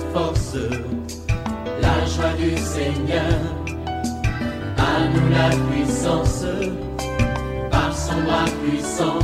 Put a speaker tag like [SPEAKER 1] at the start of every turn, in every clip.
[SPEAKER 1] force, la joie du Seigneur. À nous la puissance, par son bras puissant.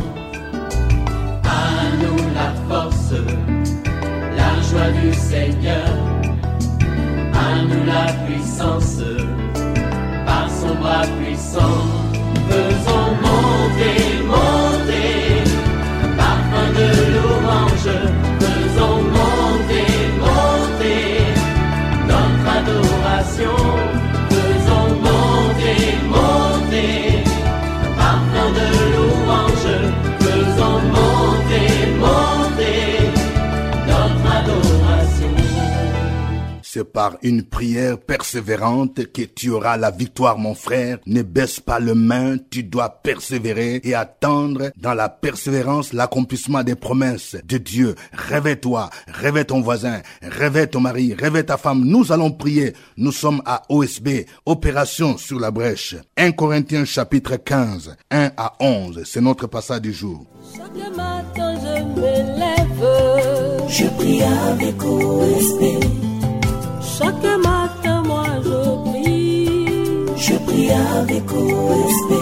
[SPEAKER 1] À nous la force, la joie du Seigneur. À nous la puissance, par son bras puissant. Faisons monter, monter, parfum de louange. Faisons monter, monter, notre adoration. Faisons monter, monter, parfum de louange. Faisons monter, monter, notre adoration.
[SPEAKER 2] C'est par une prière persévérante que tu auras la victoire, mon frère. Ne baisse pas le main, tu dois persévérer et attendre dans la persévérance l'accomplissement des promesses de Dieu. Réveille-toi, réveille ton voisin, réveille ton mari, réveille ta femme. Nous allons prier. Nous sommes à OSB, Opération sur la brèche. 1 Corinthiens chapitre 15, 1 à 11. C'est notre passage du jour.
[SPEAKER 3] Chaque matin je me lève,
[SPEAKER 4] je prie avec OSB.
[SPEAKER 3] Chaque matin moi
[SPEAKER 4] je prie avec OSB.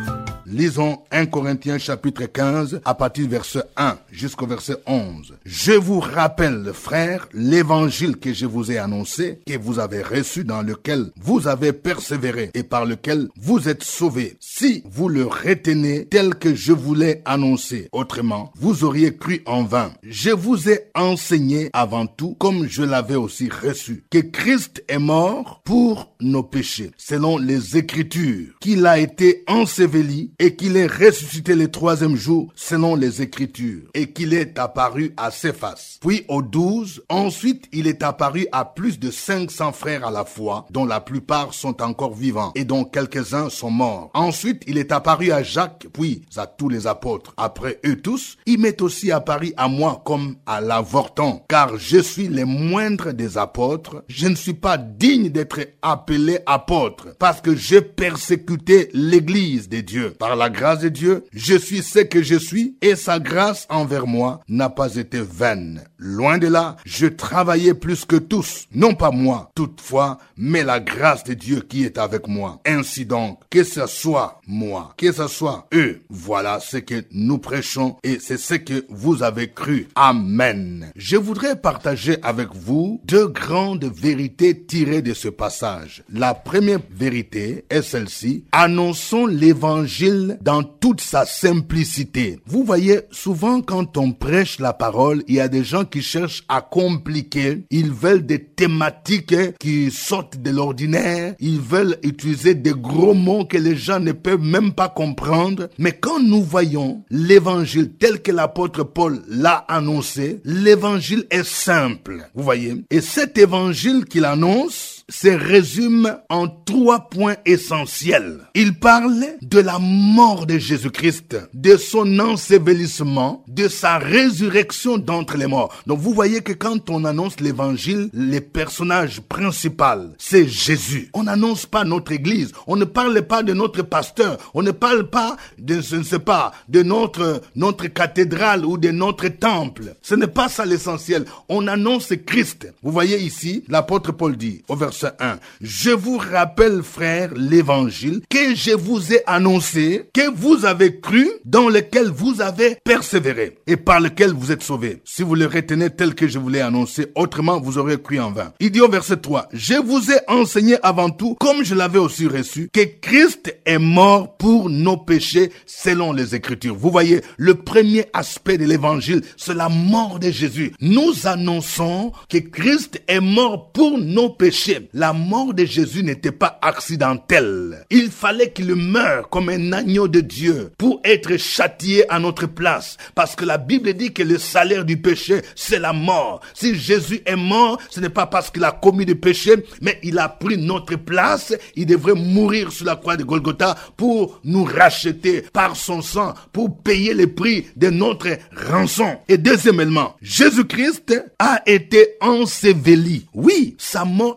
[SPEAKER 2] Lisons 1 Corinthiens chapitre 15 à partir du verset 1 jusqu'au verset 11. Je vous rappelle, frères, l'évangile que je vous ai annoncé, que vous avez reçu, dans lequel vous avez persévéré et par lequel vous êtes sauvés. Si vous le retenez tel que je vous l'ai annoncé, autrement, vous auriez cru en vain. Je vous ai enseigné avant tout, comme je l'avais aussi reçu, que Christ est mort pour nos péchés, selon les Écritures, qu'il a été enseveli et qu'il est ressuscité le troisième jour selon les Écritures et qu'il est apparu à Céphas, puis aux 12. Ensuite, il est apparu à plus de 500 frères à la fois, dont la plupart sont encore vivants et dont quelques-uns sont morts. Ensuite, il est apparu à Jacques, puis à tous les apôtres. Après eux tous, il m'est aussi apparu à moi comme à l'avorton, car je suis le moindre des apôtres. Je ne suis pas digne d'être appelé apôtre parce que j'ai persécuté l'Église de Dieu. Par la grâce de Dieu, je suis ce que je suis et sa grâce envers moi n'a pas été vaine. Loin de là, je travaillais plus que tous, non pas moi, toutefois, mais la grâce de Dieu qui est avec moi. Ainsi donc, que ce soit moi, que ce soit eux, voilà ce que nous prêchons et c'est ce que vous avez cru. Amen. Je voudrais partager avec vous deux grandes vérités tirées de ce passage. La première vérité est celle-ci: annonçons l'évangile dans toute sa simplicité. Vous voyez, souvent quand on prêche la parole, il y a des gens qui cherchent à compliquer. Ils veulent des thématiques qui sortent de l'ordinaire. Ils veulent utiliser des gros mots que les gens ne peuvent même pas comprendre. Mais quand nous voyons l'évangile tel que l'apôtre Paul l'a annoncé, l'évangile est simple. Vous voyez? Et cet évangile qu'il annonce se résume en 3 points essentiels. Il parle de la mort de Jésus-Christ, de son ensevelissement, de sa résurrection d'entre les morts. Donc vous voyez que quand on annonce l'évangile, le personnage principal, c'est Jésus. On n'annonce pas notre église, on ne parle pas de notre pasteur, on ne parle pas de, je ne sais pas, de notre cathédrale ou de notre temple. Ce n'est pas ça l'essentiel. On annonce Christ. Vous voyez ici, l'apôtre Paul dit au verset 1, je vous rappelle, frères, l'évangile que je vous ai annoncé, que vous avez cru, dans lequel vous avez persévéré et par lequel vous êtes sauvés. Si vous le retenez tel que je vous l'ai annoncé, autrement vous aurez cru en vain. Il dit au verset 3, je vous ai enseigné avant tout, comme je l'avais aussi reçu, que Christ est mort pour nos péchés selon les Écritures. Vous voyez, le premier aspect de l'évangile, c'est la mort de Jésus. Nous annonçons que Christ est mort pour nos péchés. La mort de Jésus n'était pas accidentelle. Il fallait qu'il meure comme un agneau de Dieu pour être châtié à notre place. Parce que la Bible dit que le salaire du péché, c'est la mort. Si Jésus est mort, ce n'est pas parce qu'il a commis du péché, mais il a pris notre place. Il devrait mourir sur la croix de Golgotha pour nous racheter par son sang, pour payer le prix de notre rançon. Et deuxièmement, Jésus-Christ a été enseveli. Oui, sa mort a été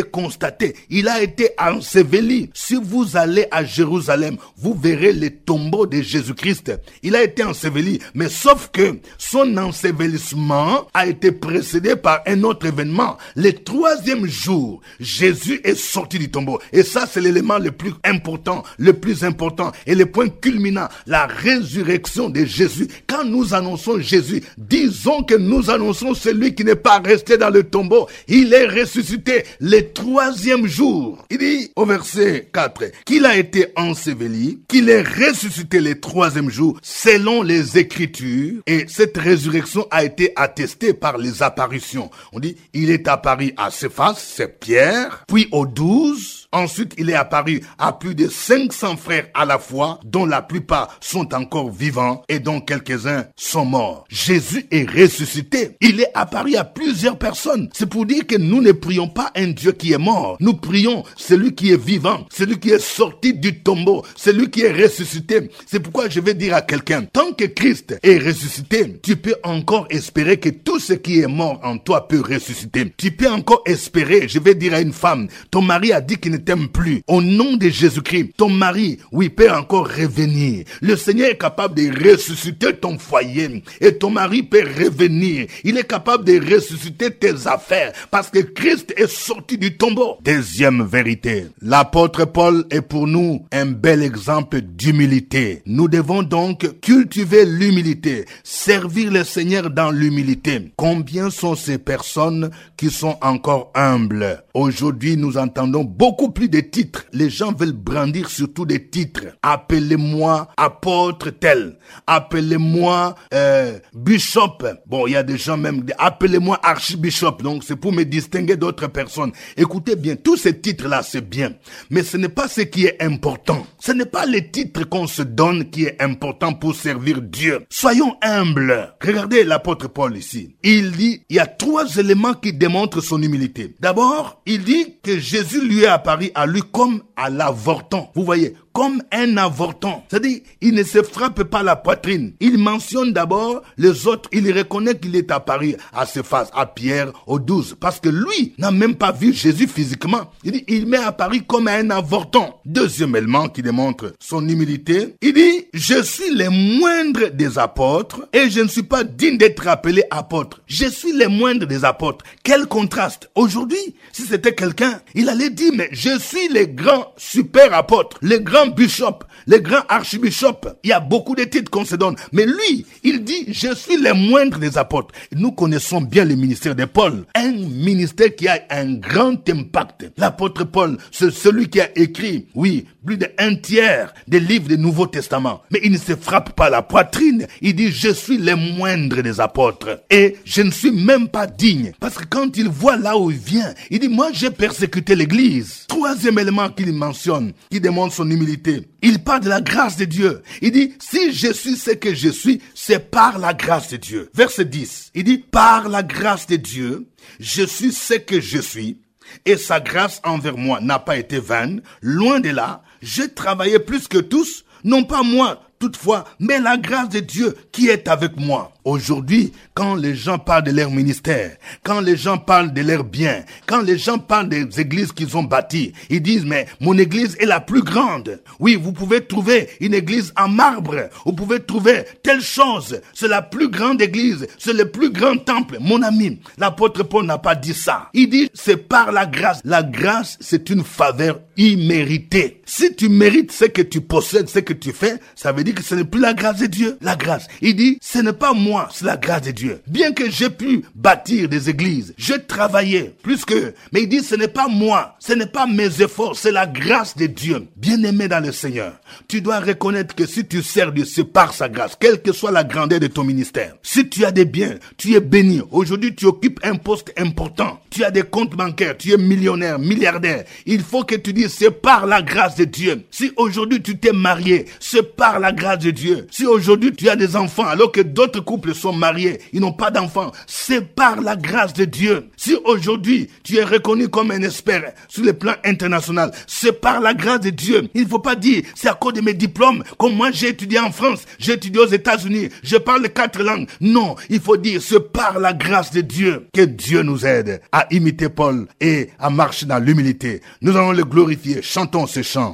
[SPEAKER 2] constaté. Il a été enseveli. Si vous allez à Jérusalem, vous verrez les tombeaux de Jésus-Christ. Il a été enseveli, mais sauf que son ensevelissement a été précédé par un autre événement. Le 3e jour, Jésus est sorti du tombeau. Et ça, c'est l'élément le plus important et le point culminant, la résurrection de Jésus. Quand nous annonçons Jésus, disons que nous annonçons celui qui n'est pas resté dans le tombeau. Il est ressuscité le 3e jour. Il dit au verset 4 qu'il a été enseveli, qu'il est ressuscité le 3e jour selon les Écritures. Et cette résurrection a été attestée par les apparitions. On dit, il est apparu à Céphas, c'est Pierre, puis aux 12. Ensuite, il est apparu à plus de 500 frères à la fois, dont la plupart sont encore vivants et dont quelques-uns sont morts. Jésus est ressuscité. Il est apparu à plusieurs personnes. C'est pour dire que nous ne prions pas un Dieu qui est mort. Nous prions celui qui est vivant, celui qui est sorti du tombeau, celui qui est ressuscité. C'est pourquoi je vais dire à quelqu'un, tant que Christ est ressuscité, tu peux encore espérer que tout ce qui est mort en toi peut ressusciter. Tu peux encore espérer, je vais dire à une femme, ton mari a dit qu'il ne t'aime plus. Au nom de Jésus-Christ, ton mari, oui, peut encore revenir. Le Seigneur est capable de ressusciter ton foyer et ton mari peut revenir. Il est capable de ressusciter tes affaires parce que Christ est sorti du tombeau. Deuxième vérité, l'apôtre Paul est pour nous un bel exemple d'humilité. Nous devons donc cultiver l'humilité, servir le Seigneur dans l'humilité. Combien sont ces personnes qui sont encore humbles? Aujourd'hui, nous entendons beaucoup plus de titres. Les gens veulent brandir surtout des titres. Appelez-moi apôtre tel. Appelez-moi bishop. Bon, il y a des gens même, appelez-moi archibishop. Donc, c'est pour me distinguer d'autres personnes. Écoutez bien, tous ces titres-là, c'est bien. Mais ce n'est pas ce qui est important. Ce n'est pas les titres qu'on se donne qui est important pour servir Dieu. Soyons humbles. Regardez l'apôtre Paul ici. Il dit, il y a 3 éléments qui démontrent son humilité. D'abord, il dit que Jésus lui est apparu à lui comme à l'avorton. Vous voyez, comme un avorton. C'est-à-dire, il ne se frappe pas la poitrine. Il mentionne d'abord les autres. Il reconnaît qu'il est apparu à Céphas, à Pierre, aux 12. Parce que lui n'a même pas vu Jésus physiquement. Il dit, il m'est apparu comme un avorton. Deuxième élément qui démontre son humilité. Il dit, je suis le moindre des apôtres et je ne suis pas digne d'être appelé apôtre. Je suis le moindre des apôtres. Quel contraste. Aujourd'hui, si c'était quelqu'un, il allait dire, mais je suis le grand super apôtre, le grand bishop, le grand archibishop. Il y a beaucoup de titres qu'on se donne. Mais lui, il dit, je suis le moindre des apôtres. Nous connaissons bien le ministère de Paul. Un ministère qui a un grand impact. L'apôtre Paul, c'est celui qui a écrit, oui, plus d'1 tiers des livres du Nouveau Testament. Mais il ne se frappe pas la poitrine. Il dit, je suis le moindre des apôtres. Et je ne suis même pas digne. Parce que quand il voit là où il vient, il dit, moi j'ai persécuté l'église. 3e élément qu'il mentionne, qui démontre son humilité. Il parle de la grâce de Dieu. Il dit, si je suis ce que je suis, c'est par la grâce de Dieu. Verset 10, il dit, par la grâce de Dieu, je suis ce que je suis. Et sa grâce envers moi n'a pas été vaine. Loin de là, j'ai travaillé plus que tous, non pas moi, toutefois, mais la grâce de Dieu qui est avec moi. Aujourd'hui, quand les gens parlent de leur ministère, quand les gens parlent de leurs biens, quand les gens parlent des églises qu'ils ont bâties, ils disent, mais mon église est la plus grande. Oui, vous pouvez trouver une église en marbre, vous pouvez trouver telle chose, c'est la plus grande église, c'est le plus grand temple. Mon ami, l'apôtre Paul n'a pas dit ça. Il dit, c'est par la grâce. La grâce, c'est une faveur imméritée. Si tu mérites ce que tu possèdes, ce que tu fais, ça veut dire que ce n'est plus la grâce de Dieu. La grâce. Il dit, ce n'est pas moi, c'est la grâce de Dieu. Bien que j'ai pu bâtir des églises, j'ai travaillé plus que, mais il dit, ce n'est pas moi, ce n'est pas mes efforts, c'est la grâce de Dieu. Bien-aimé dans le Seigneur, tu dois reconnaître que si tu sers Dieu, c'est par sa grâce, quelle que soit la grandeur de ton ministère. Si tu as des biens, tu es béni. Aujourd'hui, tu occupes un poste important. Tu as des comptes bancaires, tu es millionnaire, milliardaire. Il faut que tu dises, c'est par la grâce de Dieu. Si aujourd'hui tu t'es marié, c'est par la grâce de Dieu. Si aujourd'hui tu as des enfants, alors que d'autres couples couples sont mariés, ils n'ont pas d'enfants, c'est par la grâce de Dieu. Si aujourd'hui tu es reconnu comme un expert sur le plan international, c'est par la grâce de Dieu. Il ne faut pas dire c'est à cause de mes diplômes, comme moi j'ai étudié en France, j'ai étudié aux États-Unis, je parle 4 langues. Non, il faut dire c'est par la grâce de Dieu que Dieu nous aide à imiter Paul et à marcher dans l'humilité. Nous allons le glorifier. Chantons ce chant.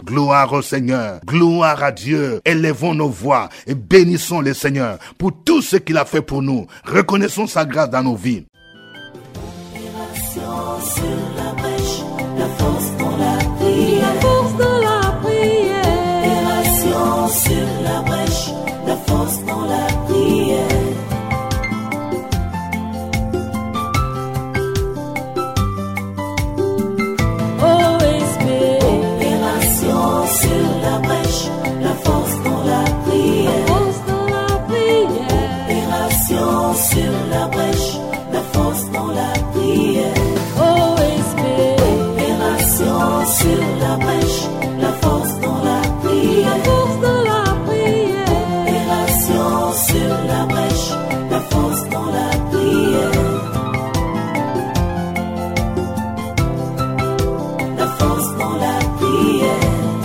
[SPEAKER 2] Gloire au Seigneur, gloire à Dieu. Élevons nos voix et bénissons le Seigneur pour tout ce qu'il a fait pour nous. Reconnaissons sa grâce dans nos vies.
[SPEAKER 4] Sur la brèche, la force dans la prière.
[SPEAKER 3] La force dans la prière.
[SPEAKER 4] Opération sur la brèche, la force dans la prière.
[SPEAKER 3] OSB.
[SPEAKER 4] Opération sur la brèche, la force dans la prière.
[SPEAKER 3] Force dans la prière.
[SPEAKER 4] Opération sur la brèche, la force dans la prière.
[SPEAKER 3] OSB.
[SPEAKER 4] Opération sur la brèche, la force dans la prière.
[SPEAKER 3] La force dans la prière.
[SPEAKER 4] Opération sur la brèche, la force dans la prière. La force dans la prière.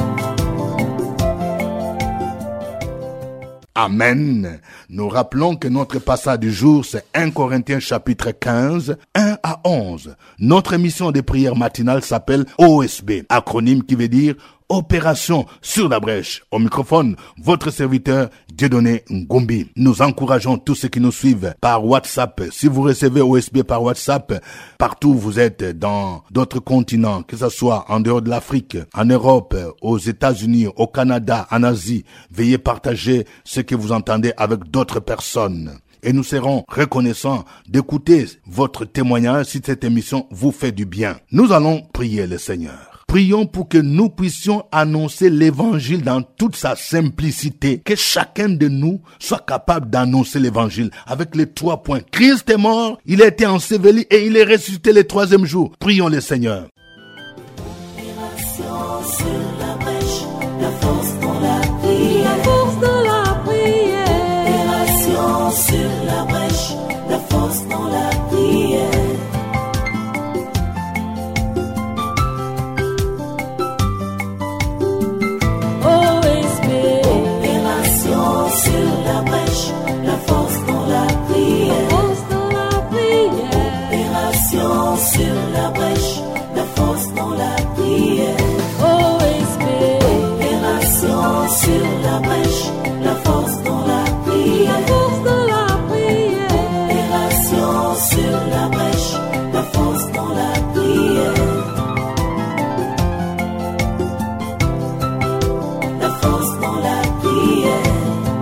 [SPEAKER 2] Amen. Nous rappelons que notre passage du jour, c'est 1 Corinthiens chapitre 15, 1 à 11. Notre émission de prière matinale s'appelle OSB, acronyme qui veut dire Opération sur la brèche. Au microphone, votre serviteur Dieudonné Ngombi. Nous encourageons tous ceux qui nous suivent par WhatsApp. Si vous recevez OSB par WhatsApp, partout où vous êtes dans d'autres continents, que ce soit en dehors de l'Afrique, en Europe, aux États-Unis, au Canada, en Asie, veuillez partager ce que vous entendez avec d'autres personnes. Et nous serons reconnaissants d'écouter votre témoignage si cette émission vous fait du bien. Nous allons prier le Seigneur. Prions pour que nous puissions annoncer l'évangile dans toute sa simplicité, que chacun de nous soit capable d'annoncer l'évangile avec les 3 points. Christ est mort, il a été enseveli et il est ressuscité le 3e jour. Prions le Seigneur.
[SPEAKER 4] Opération sur la brèche, la force dans la prière.
[SPEAKER 3] La force dans la prière.
[SPEAKER 4] Opération sur la brèche, la force dans la prière.
[SPEAKER 3] OSB.
[SPEAKER 4] Opération sur la brèche, la force dans la prière.
[SPEAKER 3] Force dans la prière.
[SPEAKER 4] Opération sur la brèche, la force dans la prière.
[SPEAKER 3] OSB.
[SPEAKER 4] Opération sur la brèche, la force dans la prière.
[SPEAKER 3] La force dans la prière.
[SPEAKER 4] Opération sur la brèche, la force dans la prière. La force dans la prière.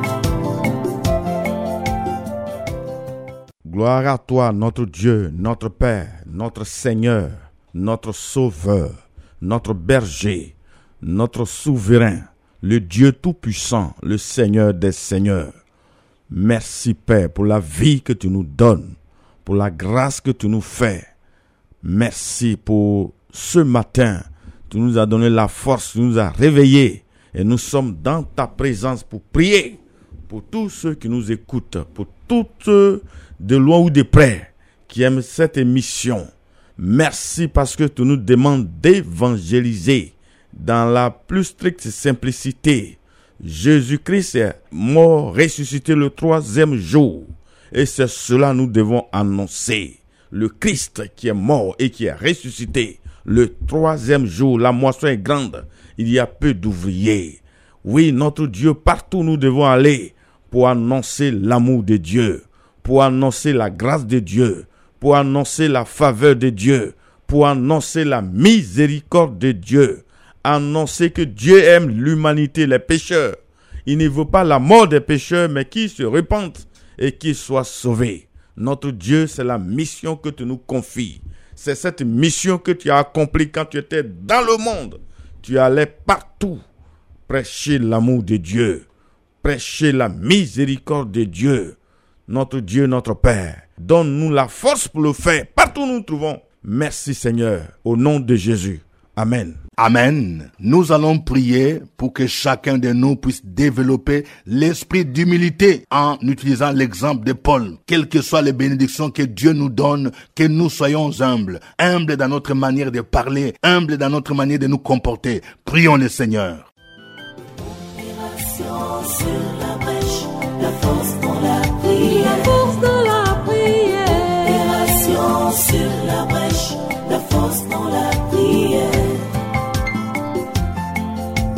[SPEAKER 5] Gloire à toi, notre Dieu, notre Père, notre Seigneur, notre Sauveur, notre Berger, notre Souverain, le Dieu Tout-Puissant, le Seigneur des Seigneurs. Merci, Père, pour la vie que tu nous donnes, pour la grâce que tu nous fais. Merci pour ce matin. Tu nous as donné la force, tu nous as réveillés et nous sommes dans ta présence pour prier pour tous ceux qui nous écoutent, pour tous ceux de loin ou de près qui aiment cette émission. Merci parce que tu nous demandes d'évangéliser dans la plus stricte simplicité. Jésus-Christ est mort, ressuscité le 3e jour. Et c'est cela nous devons annoncer. Le Christ qui est mort et qui est ressuscité le 3e jour. La moisson est grande. Il y a peu d'ouvriers. Oui, notre Dieu, partout nous devons aller pour annoncer l'amour de Dieu, pour annoncer la grâce de Dieu, pour annoncer la faveur de Dieu, pour annoncer la miséricorde de Dieu, annoncer que Dieu aime l'humanité, les pécheurs. Il ne veut pas la mort des pécheurs, mais qu'ils se repentent et qu'ils soient sauvés. Notre Dieu, c'est la mission que tu nous confies. C'est cette mission que tu as accomplie quand tu étais dans le monde. Tu allais partout prêcher l'amour de Dieu, prêcher la miséricorde de Dieu. Notre Dieu, notre Père, donne-nous la force pour le faire partout où nous nous trouvons. Merci Seigneur, au nom de Jésus. Amen.
[SPEAKER 2] Amen. Nous allons prier pour que chacun de nous puisse développer l'esprit d'humilité en utilisant l'exemple de Paul. Quelles que soient les bénédictions que Dieu nous donne, que nous soyons humbles. Humbles dans notre manière de parler, humbles dans notre manière de nous comporter. Prions le Seigneur.
[SPEAKER 4] Opération sur la brèche, la force dans la prière.
[SPEAKER 3] La force dans la prière.
[SPEAKER 4] Opération sur la brèche, la force dans la prière.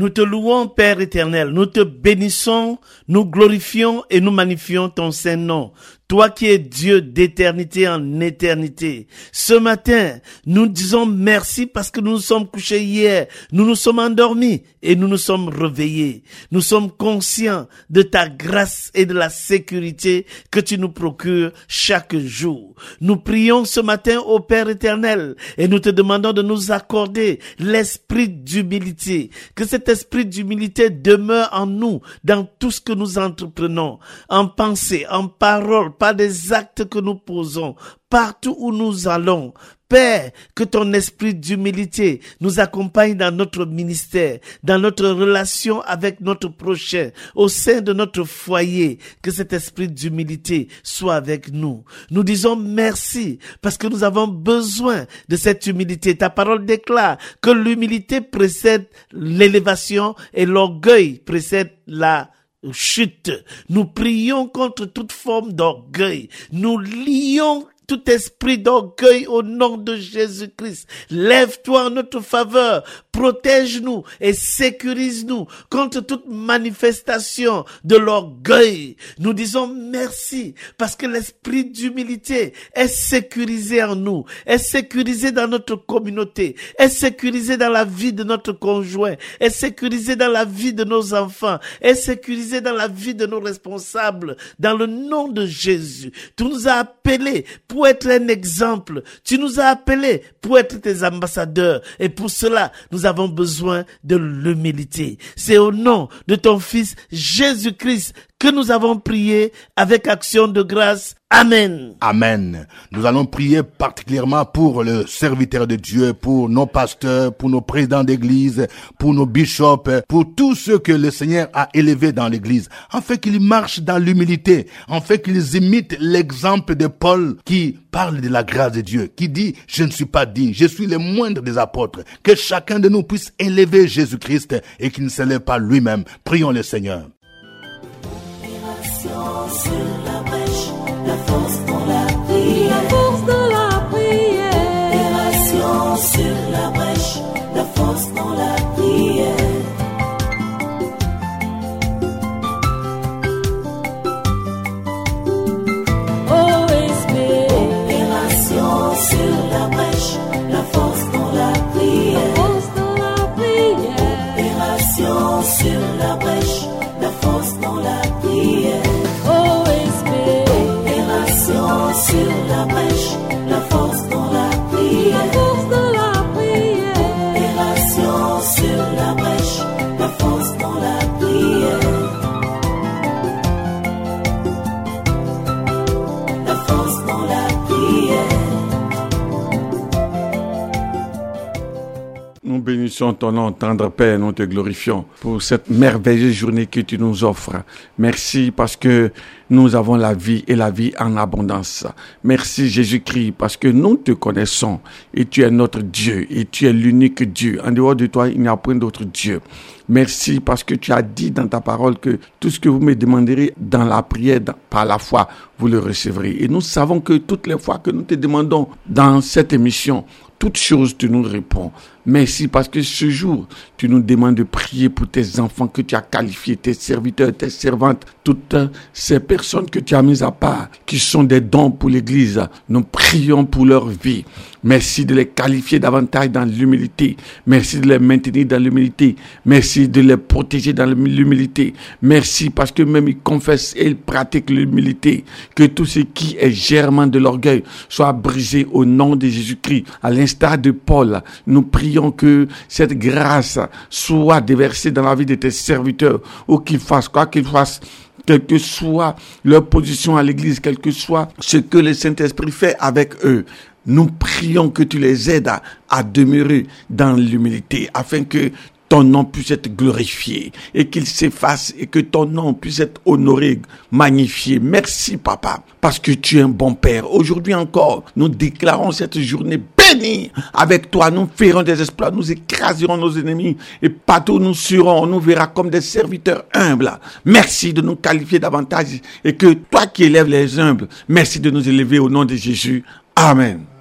[SPEAKER 6] nous te louons, Père éternel. Nous te bénissons, nous glorifions et nous magnifions ton saint nom. Toi qui es Dieu d'éternité en éternité. Ce matin, nous disons merci parce que nous nous sommes couchés hier. Nous nous sommes endormis et nous nous sommes réveillés. Nous sommes conscients de ta grâce et de la sécurité que tu nous procures chaque jour. Nous prions ce matin au Père éternel et nous te demandons de nous accorder l'esprit d'humilité. Que cet esprit d'humilité demeure en nous dans tout ce que nous entreprenons, en pensée, en parole, par des actes que nous posons, partout où nous allons. Père, que ton esprit d'humilité nous accompagne dans notre ministère, dans notre relation avec notre prochain, au sein de notre foyer. Que cet esprit d'humilité soit avec nous. Nous disons merci parce que nous avons besoin de cette humilité. Ta parole déclare que l'humilité précède l'élévation et l'orgueil précède la chute. Nous prions contre toute forme d'orgueil. Nous lions tout esprit d'orgueil au nom de Jésus-Christ. Lève-toi en notre faveur, protège-nous et sécurise-nous contre toute manifestation de l'orgueil. Nous disons merci parce que l'esprit d'humilité est sécurisé en nous, est sécurisé dans notre communauté, est sécurisé dans la vie de notre conjoint, est sécurisé dans la vie de nos enfants, est sécurisé dans la vie de nos responsables. Dans le nom de Jésus, tu nous as appelés pour être un exemple. Tu nous as appelés pour être tes ambassadeurs. Et pour cela, nous avons besoin de l'humilité. C'est au nom de ton Fils Jésus-Christ que nous avons prié avec action de grâce. Amen.
[SPEAKER 2] Amen. Nous allons prier particulièrement pour le serviteur de Dieu, pour nos pasteurs, pour nos présidents d'église, pour nos bishops, pour tous ceux que le Seigneur a élevés dans l'église, afin qu'ils marchent dans l'humilité, afin qu'ils imitent l'exemple de Paul qui parle de la grâce de Dieu, qui dit « Je ne suis pas digne, je suis le moindre des apôtres ». Que chacun de nous puisse élever Jésus-Christ et qu'il ne s'élève pas lui-même. Prions le Seigneur.
[SPEAKER 4] Sur la brèche, la force dans la prière.
[SPEAKER 3] La force dans la prière.
[SPEAKER 4] Opération sur la brèche, la force dans la prière.
[SPEAKER 3] OSB.
[SPEAKER 4] Opération sur la brèche, la force dans la prière.
[SPEAKER 3] La force dans la prière.
[SPEAKER 4] Opération sur la brèche, la force dans la prière.
[SPEAKER 3] OSB.
[SPEAKER 4] Opération sur la brèche, la force dans la prière.
[SPEAKER 3] La force dans la prière.
[SPEAKER 4] Opération sur la brèche, la force dans la prière. La force dans la prière.
[SPEAKER 5] Nous bénissons ton nom, tendre Père, nous te glorifions pour cette merveilleuse journée que tu nous offres. Merci parce que nous avons la vie et la vie en abondance. Merci Jésus-Christ parce que nous te connaissons et tu es notre Dieu et tu es l'unique Dieu. En dehors de toi, il n'y a point d'autre Dieu. Merci parce que tu as dit dans ta parole que tout ce que vous me demanderez dans la prière, par la foi, vous le recevrez. Et nous savons que toutes les fois que nous te demandons dans cette émission, toutes choses, tu nous réponds. Merci parce que ce jour, tu nous demandes de prier pour tes enfants que tu as qualifiés, tes serviteurs, tes servantes, toutes ces personnes que tu as mises à part, qui sont des dons pour l'Église. Nous prions pour leur vie. Merci de les qualifier davantage dans l'humilité. Merci de les maintenir dans l'humilité. Merci de les protéger dans l'humilité. Merci parce que même ils confessent et ils pratiquent l'humilité. Que tout ce qui est germant de l'orgueil soit brisé au nom de Jésus-Christ. À l'instar de Paul, nous prions que cette grâce soit déversée dans la vie de tes serviteurs, où qu'ils fassent, quoi qu'ils fassent, quelle que soit leur position à l'église, quel que soit ce que le Saint-Esprit fait avec eux. Nous prions que tu les aides à demeurer dans l'humilité, afin que ton nom puisse être glorifié et qu'il s'efface et que ton nom puisse être honoré, magnifié. Merci Papa, parce que tu es un bon Père. Aujourd'hui encore, nous déclarons cette journée bénie. Avec toi, nous ferons des exploits, nous écraserons nos ennemis et partout où nous serons, on nous verra comme des serviteurs humbles. Merci de nous qualifier davantage et que toi qui élèves les humbles, merci de nous élever au nom de Jésus. Amen.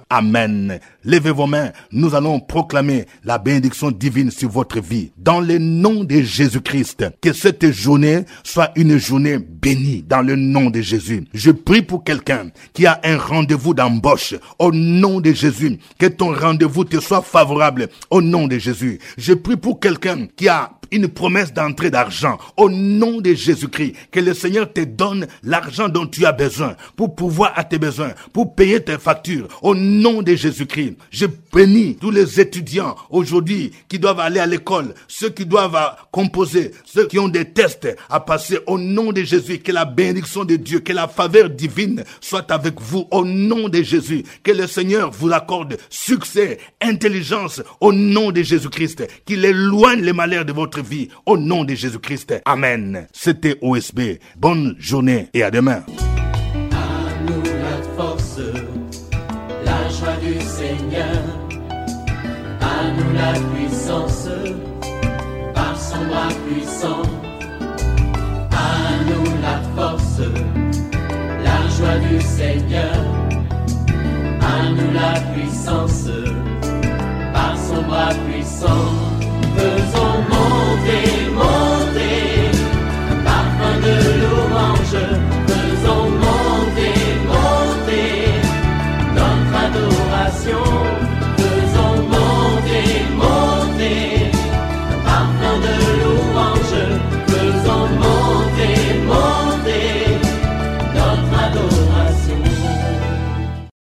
[SPEAKER 2] Amen. Levez vos mains, nous allons proclamer la bénédiction divine sur votre vie. Dans le nom de Jésus-Christ, que cette journée soit une journée bénie dans le nom de Jésus. Je prie pour quelqu'un qui a un rendez-vous d'embauche au nom de Jésus. Que ton rendez-vous te soit favorable au nom de Jésus. Je prie pour quelqu'un qui a une promesse d'entrée d'argent au nom de Jésus-Christ. Que le Seigneur te donne l'argent dont tu as besoin pour pouvoir à tes besoins, pour payer tes factures au nom de Jésus-Christ. Je bénis tous les étudiants aujourd'hui qui doivent aller à l'école, ceux qui doivent composer, ceux qui ont des tests à passer au nom de Jésus. Que la bénédiction de Dieu, que la faveur divine soit avec vous au nom de Jésus. Que le Seigneur vous accorde succès, intelligence au nom de Jésus-Christ. Qu'il éloigne les malheurs de votre vie au nom de Jésus-Christ. Amen. C'était OSB. Bonne journée et à demain.
[SPEAKER 1] À nous la force, la joie du Seigneur. À nous la puissance, par son bras puissant.